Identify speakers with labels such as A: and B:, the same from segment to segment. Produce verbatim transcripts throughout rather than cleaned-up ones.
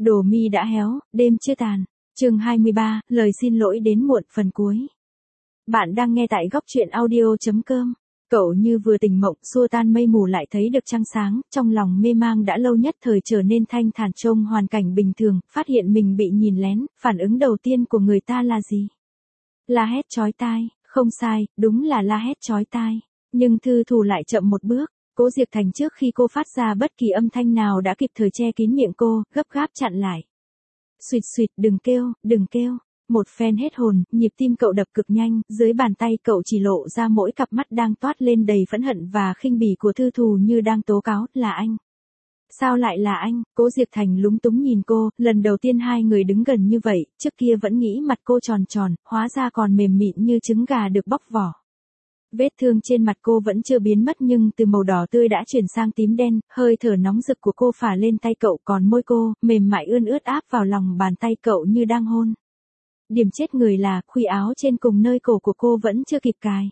A: Đồ mi đã héo, đêm chưa tàn. Chương hai mươi ba, lời xin lỗi đến muộn phần cuối. Bạn đang nghe tại góc truyện audio chấm com. Cậu như vừa tỉnh mộng, xua tan mây mù lại thấy được trăng sáng, trong lòng mê mang đã lâu nhất thời trở nên thanh thản trông hoàn cảnh bình thường, phát hiện mình bị nhìn lén, phản ứng đầu tiên của người ta là gì? La hét chói tai, không sai, đúng là la hét chói tai. Nhưng Thư Thù lại chậm một bước. Cố Diệp Thành trước khi cô phát ra bất kỳ âm thanh nào đã kịp thời che kín miệng cô, gấp gáp chặn lại. Xuyệt xuyệt, đừng kêu, đừng kêu. Một phen hết hồn, nhịp tim cậu đập cực nhanh, dưới bàn tay cậu chỉ lộ ra mỗi cặp mắt đang toát lên đầy phẫn hận và khinh bỉ của Thư Thù như đang tố cáo, là anh. Sao lại là anh? Cố Diệp Thành lúng túng nhìn cô, lần đầu tiên hai người đứng gần như vậy, trước kia vẫn nghĩ mặt cô tròn tròn, hóa ra còn mềm mịn như trứng gà được bóc vỏ. Vết thương trên mặt cô vẫn chưa biến mất nhưng từ màu đỏ tươi đã chuyển sang tím đen, hơi thở nóng rực của cô phả lên tay cậu, còn môi cô, mềm mại ươn ướt áp vào lòng bàn tay cậu như đang hôn. Điểm chết người là, khuy áo trên cùng nơi cổ của cô vẫn chưa kịp cài.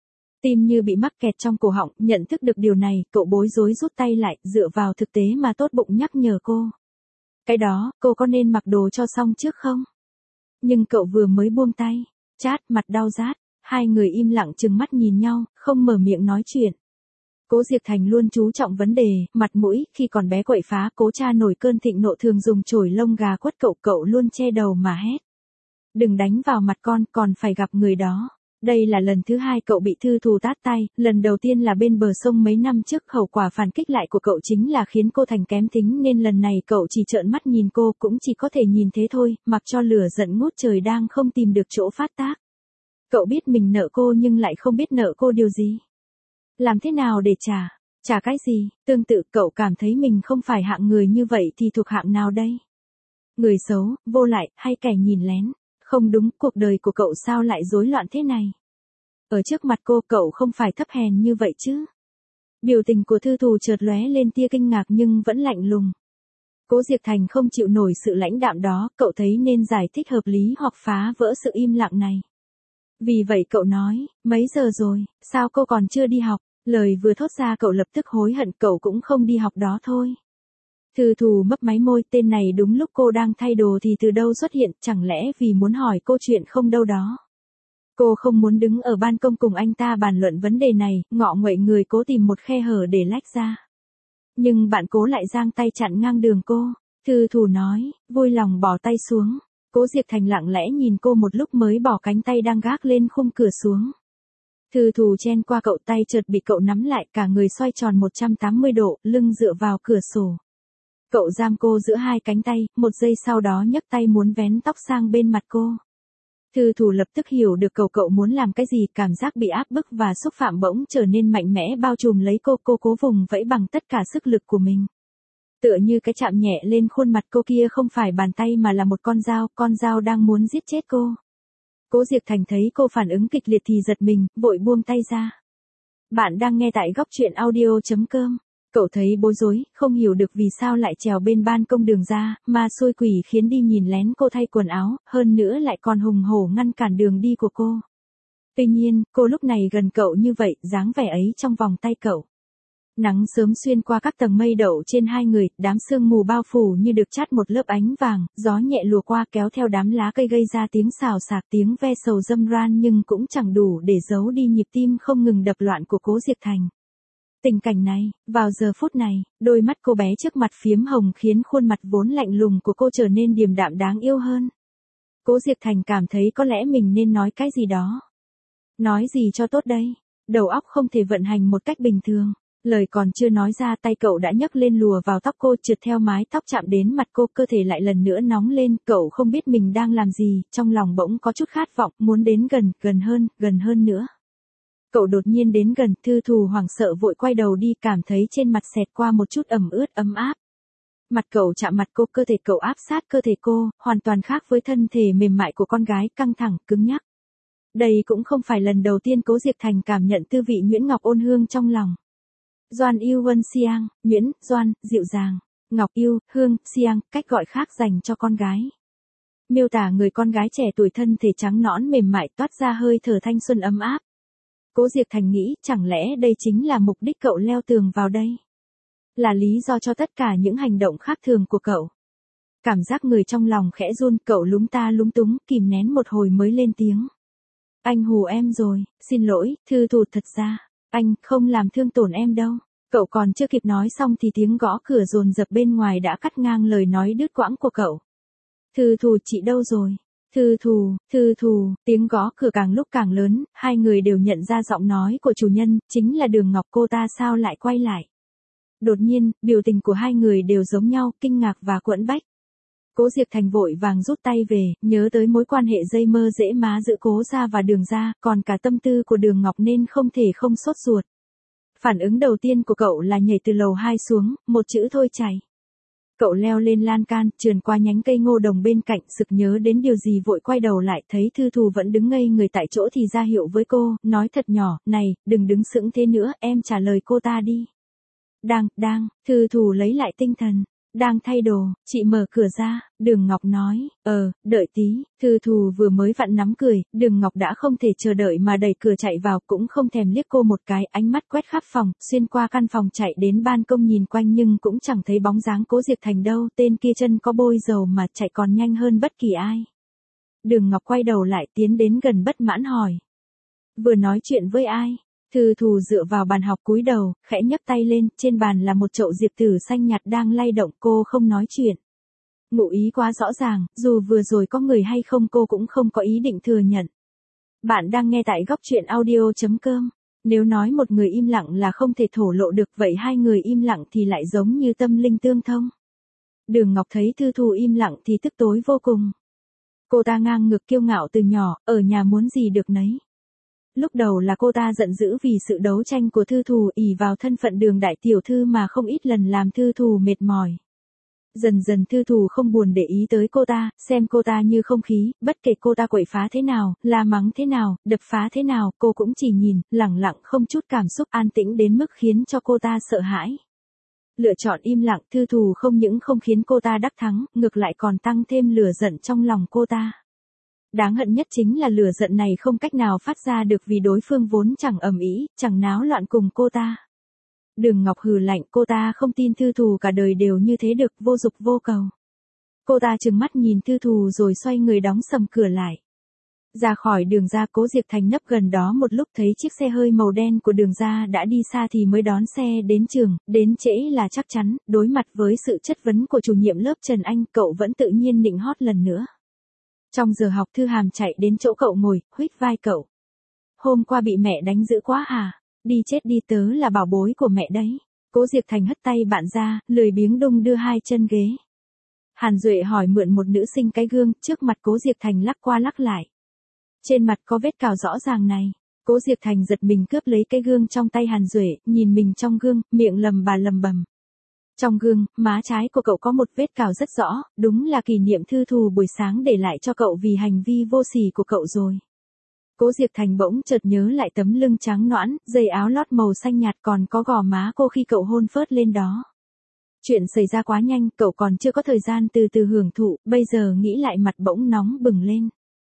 A: Tim như bị mắc kẹt trong cổ họng, nhận thức được điều này, cậu bối rối rút tay lại, dựa vào thực tế mà tốt bụng nhắc nhở cô. Cái đó, cô có nên mặc đồ cho xong trước không? Nhưng cậu vừa mới buông tay, chát, mặt đau rát. Hai người im lặng trừng mắt nhìn nhau, không mở miệng nói chuyện. Cố Diệp Thành luôn chú trọng vấn đề, mặt mũi, khi còn bé quậy phá, cố cha nổi cơn thịnh nộ thường dùng chổi lông gà quất cậu, cậu luôn che đầu mà hét. Đừng đánh vào mặt con, còn phải gặp người đó. Đây là lần thứ hai cậu bị Thư Thù tát tay, lần đầu tiên là bên bờ sông mấy năm trước, hậu quả phản kích lại của cậu chính là khiến cô thành kém tính nên lần này cậu chỉ trợn mắt nhìn cô, cũng chỉ có thể nhìn thế thôi, mặc cho lửa giận ngút trời đang không tìm được chỗ phát tác. Cậu biết mình nợ cô nhưng lại không biết nợ cô điều gì. Làm thế nào để trả? Trả cái gì? Tương tự cậu cảm thấy mình không phải hạng người như vậy thì thuộc hạng nào đây? Người xấu, vô lại, hay kẻ nhìn lén? Không đúng, cuộc đời của cậu sao lại rối loạn thế này? Ở trước mặt cô cậu không phải thấp hèn như vậy chứ? Biểu tình của Thư Thù chợt lóe lên tia kinh ngạc nhưng vẫn lạnh lùng. Cố Diệp Thành không chịu nổi sự lãnh đạm đó, cậu thấy nên giải thích hợp lý hoặc phá vỡ sự im lặng này. Vì vậy cậu nói, mấy giờ rồi, sao cô còn chưa đi học? Lời vừa thốt ra cậu lập tức hối hận, cậu cũng không đi học đó thôi. Thư Thù mấp máy môi, tên này đúng lúc cô đang thay đồ thì từ đâu xuất hiện, chẳng lẽ vì muốn hỏi cô chuyện không đâu đó. Cô không muốn đứng ở ban công cùng anh ta bàn luận vấn đề này, ngọ nguậy người cố tìm một khe hở để lách ra. Nhưng bạn cố lại giang tay chặn ngang đường cô. Thư Thù nói, vui lòng bỏ tay xuống. Cố Diệp Thành lặng lẽ nhìn cô một lúc mới bỏ cánh tay đang gác lên khung cửa xuống. Thư Thù chen qua cậu, tay chợt bị cậu nắm lại, cả người xoay tròn một trăm tám mươi độ, lưng dựa vào cửa sổ. Cậu giam cô giữa hai cánh tay, một giây sau đó nhấc tay muốn vén tóc sang bên mặt cô. Thư Thù lập tức hiểu được cậu cậu muốn làm cái gì, cảm giác bị áp bức và xúc phạm bỗng trở nên mạnh mẽ bao trùm lấy cô, cô cố vùng vẫy bằng tất cả sức lực của mình. Tựa như cái chạm nhẹ lên khuôn mặt cô kia không phải bàn tay mà là một con dao, con dao đang muốn giết chết cô. Cố Diệp Thành thấy cô phản ứng kịch liệt thì giật mình, vội buông tay ra. Bạn đang nghe tại góc truyện audio chấm com. Cậu thấy bối rối, không hiểu được vì sao lại trèo bên ban công đường ra, mà xui quỷ khiến đi nhìn lén cô thay quần áo, hơn nữa lại còn hùng hổ ngăn cản đường đi của cô. Tuy nhiên, cô lúc này gần cậu như vậy, dáng vẻ ấy trong vòng tay cậu. Nắng sớm xuyên qua các tầng mây đậu trên hai người, đám sương mù bao phủ như được chát một lớp ánh vàng, gió nhẹ lùa qua kéo theo đám lá cây gây ra tiếng xào xạc, tiếng ve sầu râm ran nhưng cũng chẳng đủ để giấu đi nhịp tim không ngừng đập loạn của Cố Diệp Thành. Tình cảnh này, vào giờ phút này, đôi mắt cô bé trước mặt phiếm hồng khiến khuôn mặt vốn lạnh lùng của cô trở nên điềm đạm đáng yêu hơn. Cố Diệp Thành cảm thấy có lẽ mình nên nói cái gì đó. Nói gì cho tốt đây? Đầu óc không thể vận hành một cách bình thường. Lời còn chưa nói ra tay cậu đã nhấc lên lùa vào tóc cô, trượt theo mái tóc chạm đến mặt cô, cơ thể lại lần nữa nóng lên, cậu không biết mình đang làm gì, trong lòng bỗng có chút khát vọng, muốn đến gần, gần hơn, gần hơn nữa. Cậu đột nhiên đến gần, Thư Thù hoảng sợ vội quay đầu đi, cảm thấy trên mặt xẹt qua một chút ẩm ướt ấm áp. Mặt cậu chạm mặt cô, cơ thể cậu áp sát cơ thể cô, hoàn toàn khác với thân thể mềm mại của con gái, căng thẳng, cứng nhắc. Đây cũng không phải lần đầu tiên Cố Diệp Thành cảm nhận tư vị nhuyễn ngọc ôn hương trong lòng. Doan yêu Vân Siang, nhuyễn, doan, dịu dàng, ngọc yêu, hương, Siang, cách gọi khác dành cho con gái. Miêu tả người con gái trẻ tuổi thân thể trắng nõn mềm mại toát ra hơi thở thanh xuân ấm áp. Cố Diệp Thành nghĩ, chẳng lẽ đây chính là mục đích cậu leo tường vào đây? Là lý do cho tất cả những hành động khác thường của cậu. Cảm giác người trong lòng khẽ run, cậu lúng ta lúng túng, kìm nén một hồi mới lên tiếng. Anh hù em rồi, xin lỗi, Thư Thù, thật ra, anh không làm thương tổn em đâu. Cậu còn chưa kịp nói xong thì tiếng gõ cửa dồn dập bên ngoài đã cắt ngang lời nói đứt quãng của cậu. Thư Thù, chị đâu rồi? Thư Thù, Thư Thù, tiếng gõ cửa càng lúc càng lớn, hai người đều nhận ra giọng nói của chủ nhân, chính là Đường Ngọc. Cô ta sao lại quay lại? Đột nhiên, biểu tình của hai người đều giống nhau, kinh ngạc và quẫn bách. Cố Diệp Thành vội vàng rút tay về, nhớ tới mối quan hệ dây mơ dễ má giữa Cố gia và Đường gia, còn cả tâm tư của Đường Ngọc nên không thể không sốt ruột. Phản ứng đầu tiên của cậu là nhảy từ lầu hai xuống, một chữ thôi chạy. Cậu leo lên lan can, trườn qua nhánh cây ngô đồng bên cạnh, sực nhớ đến điều gì vội quay đầu lại, thấy Thư Thù vẫn đứng ngây người tại chỗ thì ra hiệu với cô, nói thật nhỏ, này, đừng đứng sững thế nữa, em trả lời cô ta đi. Đang, đang, Thư Thù lấy lại tinh thần. Đang thay đồ, chị mở cửa ra, Đường Ngọc nói, ờ, đợi tí. Thư Thù vừa mới vặn nắm cười, Đường Ngọc đã không thể chờ đợi mà đẩy cửa chạy vào, cũng không thèm liếc cô một cái, ánh mắt quét khắp phòng, xuyên qua căn phòng chạy đến ban công nhìn quanh nhưng cũng chẳng thấy bóng dáng Cố Diệp Thành đâu, tên kia chân có bôi dầu mà chạy còn nhanh hơn bất kỳ ai. Đường Ngọc quay đầu lại tiến đến gần bất mãn hỏi. Vừa nói chuyện với ai? Thư Thù dựa vào bàn học cúi đầu, khẽ nhấc tay lên, trên bàn là một chậu diệp tử xanh nhạt đang lay động, cô không nói chuyện. Ngụ ý quá rõ ràng, dù vừa rồi có người hay không cô cũng không có ý định thừa nhận. Bạn đang nghe tại góc truyện audio chấm com. Nếu nói một người im lặng là không thể thổ lộ được, vậy hai người im lặng thì lại giống như tâm linh tương thông. Đường Ngọc thấy Thư Thù im lặng thì tức tối vô cùng. Cô ta ngang ngược kiêu ngạo từ nhỏ, ở nhà muốn gì được nấy. Lúc đầu là cô ta giận dữ vì sự đấu tranh của Thư Thù, ỷ vào thân phận Đường đại tiểu thư mà không ít lần làm Thư Thù mệt mỏi. Dần dần Thư Thù không buồn để ý tới cô ta, xem cô ta như không khí, bất kể cô ta quậy phá thế nào, la mắng thế nào, đập phá thế nào, cô cũng chỉ nhìn, lẳng lặng không chút cảm xúc, an tĩnh đến mức khiến cho cô ta sợ hãi. Lựa chọn im lặng, Thư Thù không những không khiến cô ta đắc thắng, ngược lại còn tăng thêm lửa giận trong lòng cô ta. Đáng hận nhất chính là lửa giận này không cách nào phát ra được vì đối phương vốn chẳng ầm ĩ, chẳng náo loạn cùng cô ta. Đường Ngọc hừ lạnh, cô ta không tin Thư Thù cả đời đều như thế được, vô dục vô cầu. Cô ta trừng mắt nhìn Thư Thù rồi xoay người đóng sầm cửa lại. Ra khỏi Đường gia, Cố Diệp Thành nấp gần đó một lúc thấy chiếc xe hơi màu đen của Đường gia đã đi xa thì mới đón xe đến trường, đến trễ là chắc chắn, đối mặt với sự chất vấn của chủ nhiệm lớp Trần Anh, cậu vẫn tự nhiên nịnh hót lần nữa. Trong giờ học Thư Hàm chạy đến chỗ cậu ngồi, huých vai cậu. Hôm qua bị mẹ đánh dữ quá à? Đi chết đi, tớ là bảo bối của mẹ đấy. Cố Diệp Thành hất tay bạn ra, lười biếng đung đưa hai chân ghế. Hàn Duệ hỏi mượn một nữ sinh cái gương, trước mặt Cố Diệp Thành lắc qua lắc lại. Trên mặt có vết cào rõ ràng này. Cố Diệp Thành giật mình cướp lấy cái gương trong tay Hàn Duệ, nhìn mình trong gương, miệng lầm bà lầm bầm. Trong gương, má trái của cậu có một vết cào rất rõ, đúng là kỷ niệm Thư Thù buổi sáng để lại cho cậu vì hành vi vô sỉ của cậu rồi. Cố Diệp Thành bỗng chợt nhớ lại tấm lưng trắng nõn, dây áo lót màu xanh nhạt, còn có gò má cô khi cậu hôn phớt lên đó. Chuyện xảy ra quá nhanh, cậu còn chưa có thời gian từ từ hưởng thụ, bây giờ nghĩ lại mặt bỗng nóng bừng lên.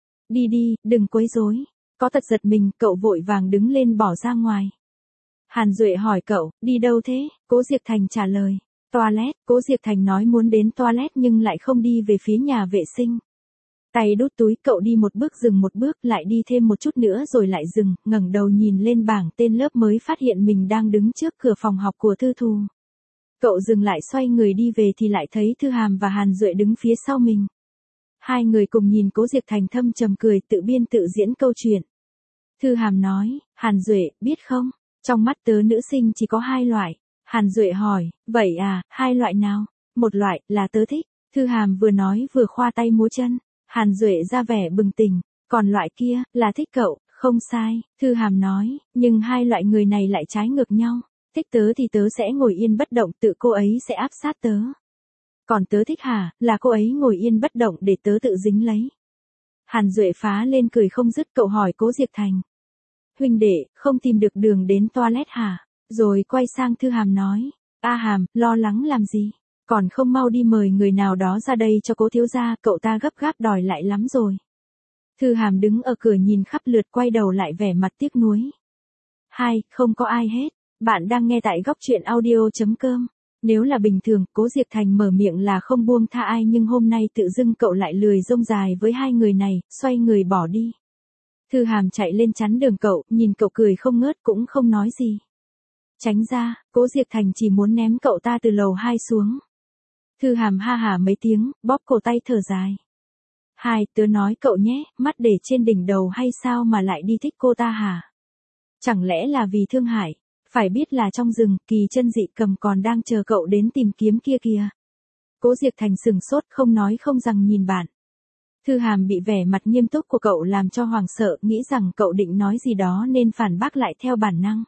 A: Đi đi, đừng quấy rối. Có tật giật mình, cậu vội vàng đứng lên bỏ ra ngoài. Hàn Duệ hỏi cậu, đi đâu thế? Cố Diệp Thành trả lời. Toilet. Cố Diệp Thành nói muốn đến toilet nhưng lại không đi về phía nhà vệ sinh. Tay đút túi, cậu đi một bước dừng một bước, lại đi thêm một chút nữa rồi lại dừng, ngẩng đầu nhìn lên bảng tên lớp mới phát hiện mình đang đứng trước cửa phòng học của Thư Thù. Cậu dừng lại xoay người đi về thì lại thấy Thư Hàm và Hàn Duệ đứng phía sau mình. Hai người cùng nhìn Cố Diệp Thành thâm trầm cười, tự biên tự diễn câu chuyện. Thư Hàm nói, Hàn Duệ, biết không, trong mắt tớ nữ sinh chỉ có hai loại. Hàn Duệ hỏi, vậy à, hai loại nào? Một loại, là tớ thích. Thư Hàm vừa nói vừa khoa tay múa chân. Hàn Duệ ra vẻ bừng tỉnh. Còn loại kia, là thích cậu, không sai. Thư Hàm nói, nhưng hai loại người này lại trái ngược nhau. Thích tớ thì tớ sẽ ngồi yên bất động, tự cô ấy sẽ áp sát tớ. Còn tớ thích hả, là cô ấy ngồi yên bất động để tớ tự dính lấy. Hàn Duệ phá lên cười không dứt, cậu hỏi Cố Diệp Thành. Huynh đệ, không tìm được đường đến toilet hả? Rồi quay sang Thư Hàm nói, A Hàm, lo lắng làm gì? Còn không mau đi mời người nào đó ra đây cho Cố thiếu gia, cậu ta gấp gáp đòi lại lắm rồi. Thư Hàm đứng ở cửa nhìn khắp lượt, quay đầu lại vẻ mặt tiếc nuối. Hai, không có ai hết. Bạn đang nghe tại góc truyện audio chấm com. Nếu là bình thường, Cố Diệp Thành mở miệng là không buông tha ai, nhưng hôm nay tự dưng cậu lại lười rông dài với hai người này, xoay người bỏ đi. Thư Hàm chạy lên chắn đường cậu, nhìn cậu cười không ngớt cũng không nói gì. Tránh ra, Cố Diệp Thành chỉ muốn ném cậu ta từ lầu hai xuống. Thư Hàm ha hả mấy tiếng, bóp cổ tay thở dài. Hai, tớ nói cậu nhé, mắt để trên đỉnh đầu hay sao mà lại đi thích cô ta hả? Chẳng lẽ là vì thương hại? Phải biết là trong rừng, Kỳ Chân Dị Cầm còn đang chờ cậu đến tìm kiếm kia kìa. Cố Diệp Thành sừng sốt không nói không rằng nhìn bạn. Thư Hàm bị vẻ mặt nghiêm túc của cậu làm cho hoảng sợ, nghĩ rằng cậu định nói gì đó nên phản bác lại theo bản năng.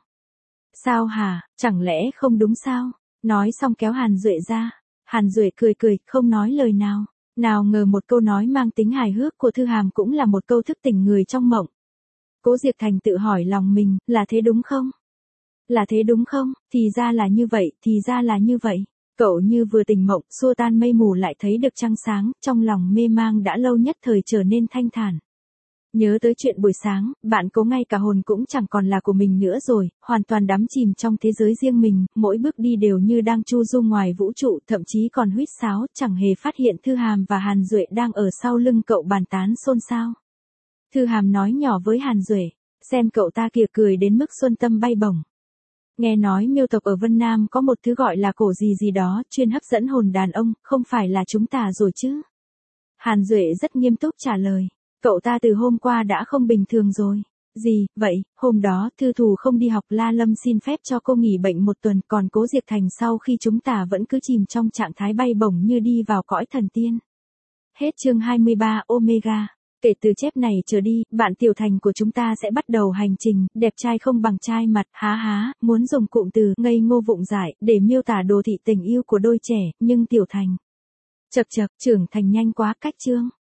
A: Sao hả, chẳng lẽ không đúng sao? Nói xong kéo Hàn Duệ ra. Hàn Duệ cười cười, không nói lời nào. Nào ngờ một câu nói mang tính hài hước của Thư Hàm cũng là một câu thức tỉnh người trong mộng. Cố Diệp Thành tự hỏi lòng mình, là thế đúng không? Là thế đúng không? Thì ra là như vậy, thì ra là như vậy. Cậu như vừa tỉnh mộng, xua tan mây mù lại thấy được trăng sáng, trong lòng mê mang đã lâu nhất thời trở nên thanh thản. Nhớ tới chuyện buổi sáng, bạn Cố ngay cả hồn cũng chẳng còn là của mình nữa rồi, hoàn toàn đắm chìm trong thế giới riêng mình, mỗi bước đi đều như đang chu du ngoài vũ trụ, thậm chí còn huýt sáo, chẳng hề phát hiện Thư Hàm và Hàn Duệ đang ở sau lưng cậu bàn tán xôn xao. Thư Hàm nói nhỏ với Hàn Duệ, xem cậu ta kìa cười đến mức xuân tâm bay bổng. Nghe nói miêu tộc ở Vân Nam có một thứ gọi là cổ gì gì đó, chuyên hấp dẫn hồn đàn ông, không phải là chúng ta rồi chứ? Hàn Duệ rất nghiêm túc trả lời. Cậu ta từ hôm qua đã không bình thường rồi. Gì, vậy, hôm đó Thư Thù không đi học, La Lâm xin phép cho cô nghỉ bệnh một tuần, còn Cố Diệp Thành sau khi chúng ta vẫn cứ chìm trong trạng thái bay bổng như đi vào cõi thần tiên. Hết chương hai mươi ba Omega. Kể từ chép này trở đi, bạn Tiểu Thành của chúng ta sẽ bắt đầu hành trình, đẹp trai không bằng trai mặt, há há, muốn dùng cụm từ, ngây ngô vụng dại, để miêu tả đồ thị tình yêu của đôi trẻ, nhưng Tiểu Thành. Chậc chậc, trưởng thành nhanh quá cách chương.